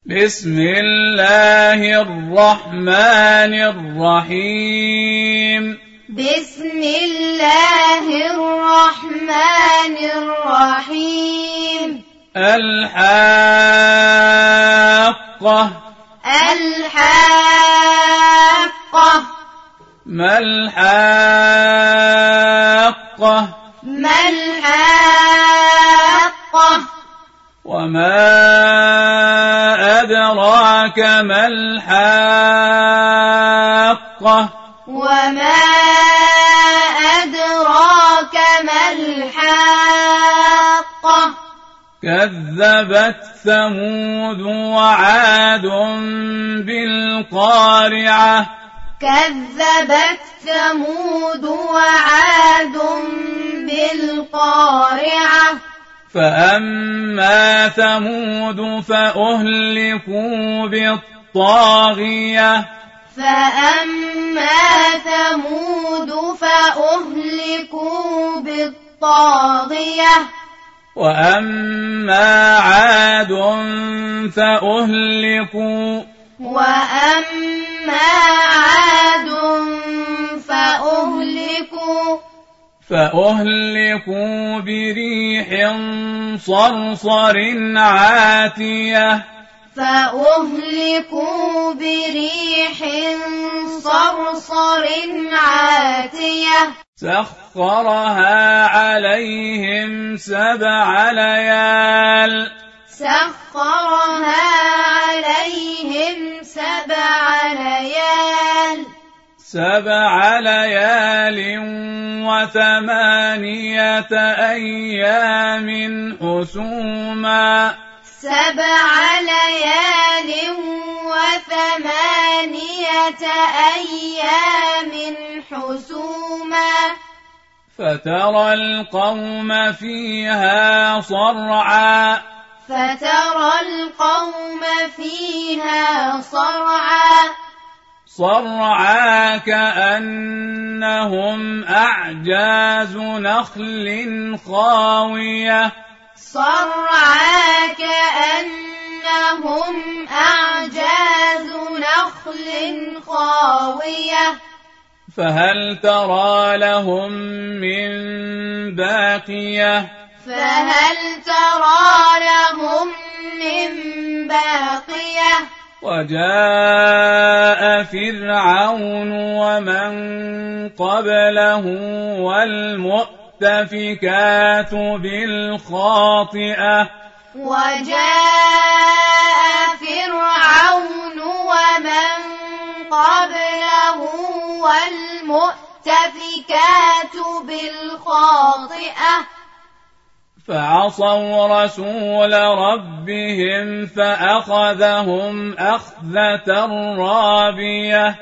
بسم الله الرحمن الرحيم بسم الله الرحمن الرحيم الحاقة الحاقة ما الحاقة ما الحاقة وما أدراك ما الحاقة وما أدراك ما الحاقة كذبت ثمود وعاد بالقارعة كذبت ثمود وعاد بالقارعة فأما ثمود فأهلكوا بالطاغية فأما ثمود فأهلكوا بالطاغية وأما عاد فأهلكوا بريح صرصر عاتية سخرها عليهم 7 ليال7 ليال و8 أيام حسوما 7 ليال و8 أيام حسوما فترى القوم فيها صرعى كأنهم أعجاز نخل خاوية فهل ترى لهم من باقية وجاء فرعون ومن قبله والمؤتفكات بالخاطئة فعصوا رسول ربهم فأخذهم أخذة رابية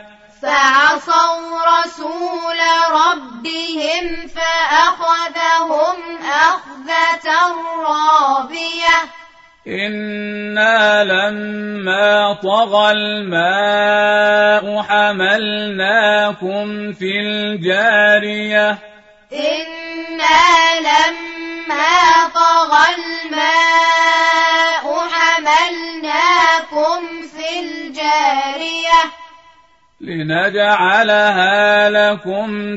إنا لما طغى الماء حملناكم في الجارية لنجعلها لكم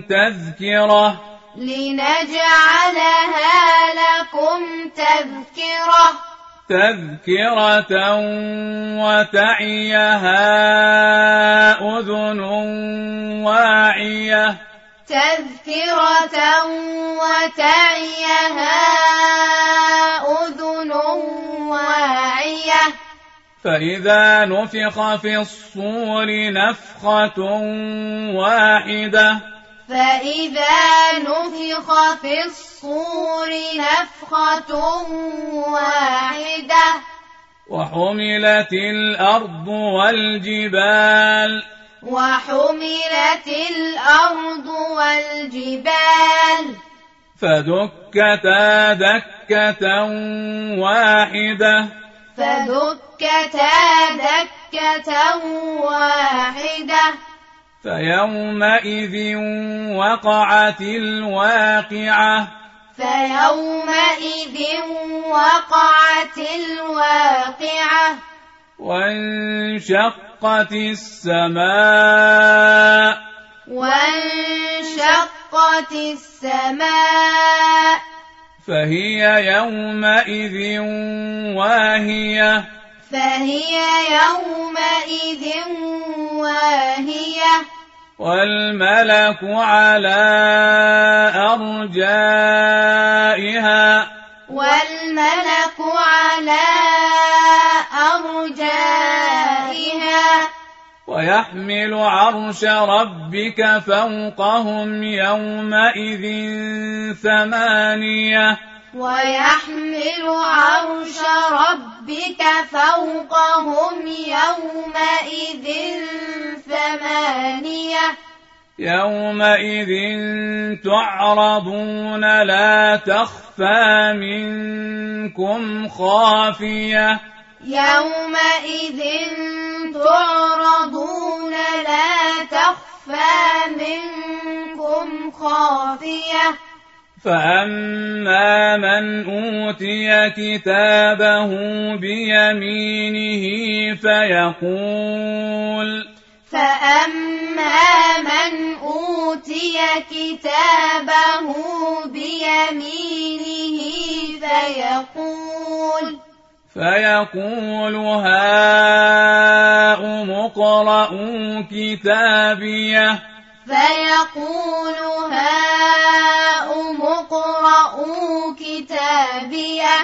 تذكرة وتعيها أذن واعية فإذا نفخ في الصور نفخة واحدة وحملت الأرض والجبال فدكتا دكة واحدة فيومئذ وقعت الواقعة فيومئذ وقعت الواقعة وانشقت السماء وانشقت السماء فهي يومئذ واهية فهي يومئذ واهية والملك على أرجائها والملك على أرجائها ويحمل عرش ربك فوقهم يومئذ ثمانية ويحمل عرش ربك فوقهم يومئذ ثمانية يومئذ تعرضون لا تخفى منكم خافية يومئذ تعرضون لا تخفى منكم خافية فأما من أوتي كتابه بيمينه فأما من أوتي كتابه بيمينه فيقول هاؤم اقرءوا كتابيه فيقول هاؤم اقرءوا كتابيه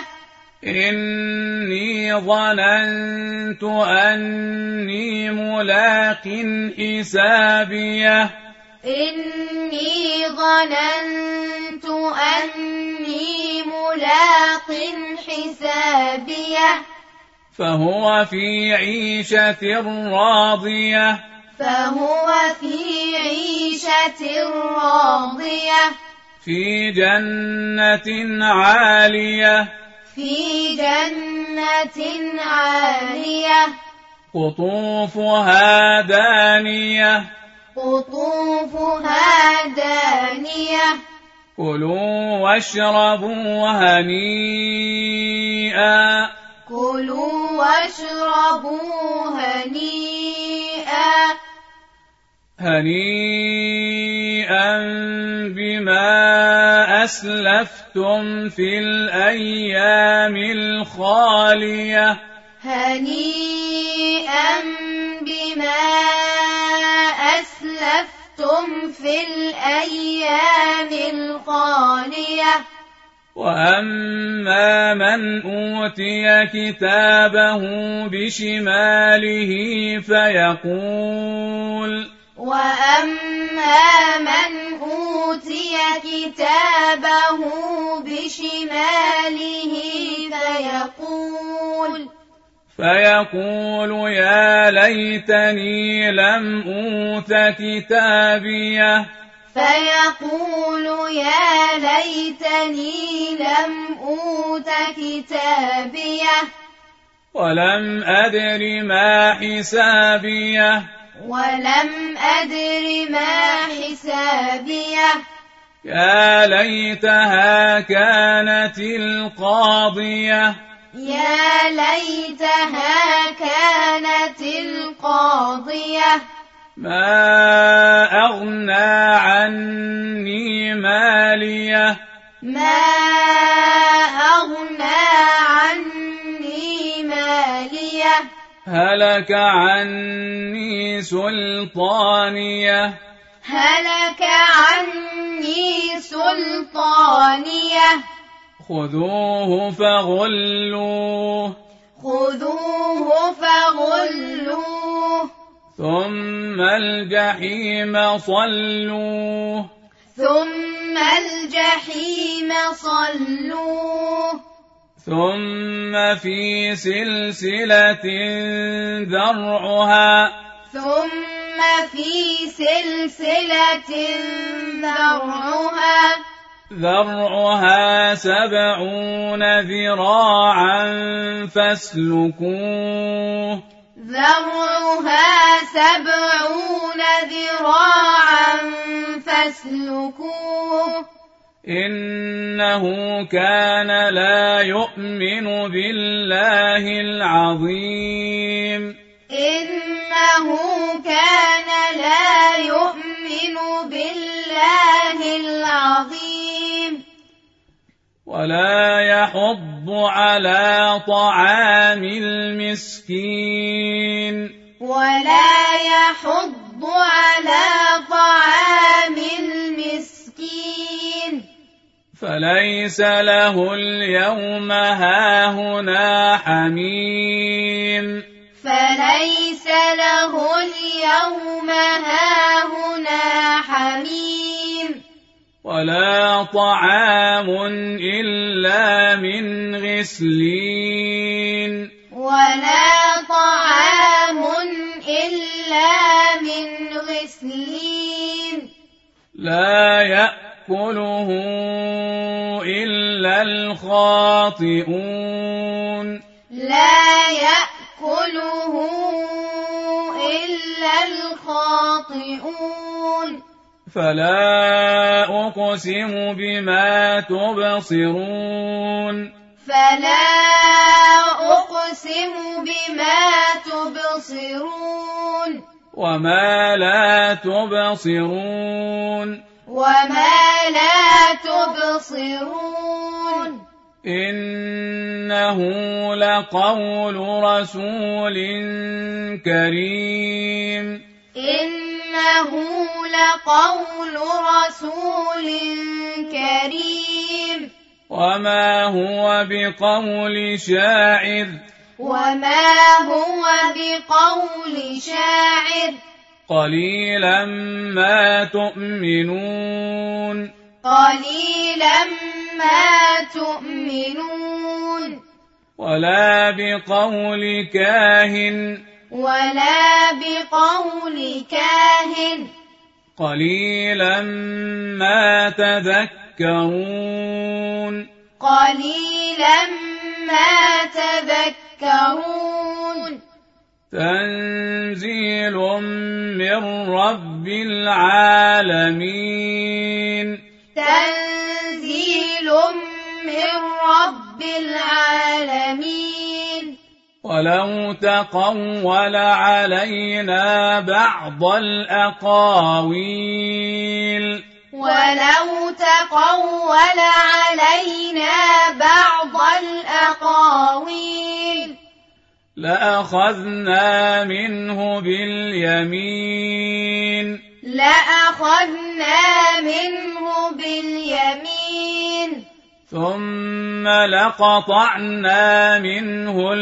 إني ظننت أني ملاق حسابيه إني ظننت أني ملاق حسابيه فهو في عيشة راضية فهو في عيشة راضية في جنة عالية في جنة عالية قطوفها دانية قطوفها دانية كلوا واشربوا هنيئا كلوا واشربوا هنيئا بما أسلفتم في الأيام الخالية هنيئا بما أسلفتم في الأيام الخالية وأما من أوتي كتابه بشماله وأما من أوتي كتابه بشماله فيقول يا ليتني لم أوت كتابيه فيقول يا ليتني لم أوت كتابيه ولم أدر ما حسابيه يا ليتها كانت القاضية ما أغنى عني ماليه هلك عني سلطانيه خذوه فغلوه ثم الجحيم صلوه ثم في سلسلة ذرعها 70 ذراعا فاسلكوه إنه كان لا يؤمن بالله العظيم إنه كان لا يؤمن بالله العظيم ولا يحض على طعام المسكين ولا يحض على طعام المسكين فليس له اليوم هاهنا حميم فليس له اليوم هاهنا حميم ولا طعام إلا من غسلين ولا طعام إلا من غسلين لا يأكله إلا الخاطئون لا يأكله إلا الخاطئون فلا أقسم بما تبصرون فلا أقسم بما تبصرون وما لا تبصرون وما لا تبصرون إنه لقول رسول كريم إنه لقول رسول كريم وما هو بقول شاعر وما هو بقول شاعر قليلا ما تؤمنون قليلا ما تؤمنون ولا بقول كاهن ولا بقول كاهن قليلا ما تذكرون قليلا ما تذكرون تنزيل من رب العالمين تنزيل من رب العالمين ولو تقول علينا بعض الأقاويل ولو تقول علينا بعض الأقاويل لأخذنا منه باليمين لأخذنا منه باليمين ثم لقطعنا منه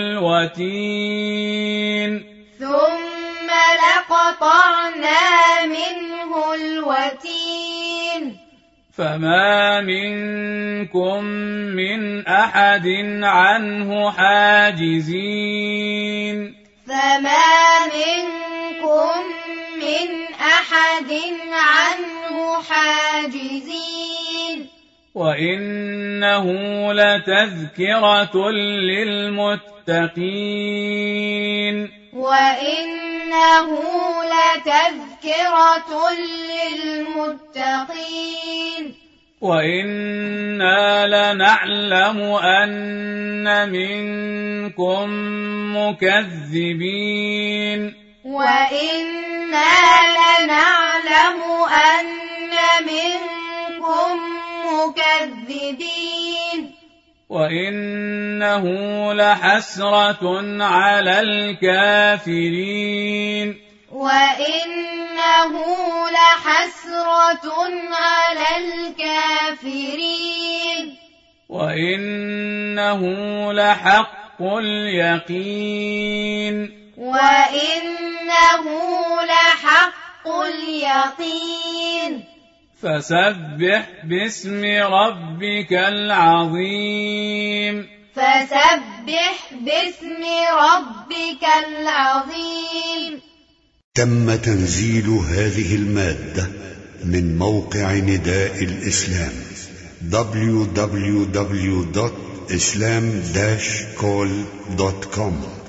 الوتين ثم لقطعنا منه الوتين فما منكم من أحد عنه حاجزين فما منكم من أحد عنه حاجزين وإنه لتذكرة للمتقين وإنه لتذكرة للمتقين وإنا لنعلم أن منكم مكذبين وإنا لنعلم أن منكم مكذبين وإنه لحسرة على الكافرين وإنه لحسرة على الكافرين وإنه لحق اليقين وإنه لحق اليقين فسبح باسم ربك العظيم فسبح باسم ربك العظيم. تم تنزيل هذه المادة من موقع نداء الإسلام www.islam-call.com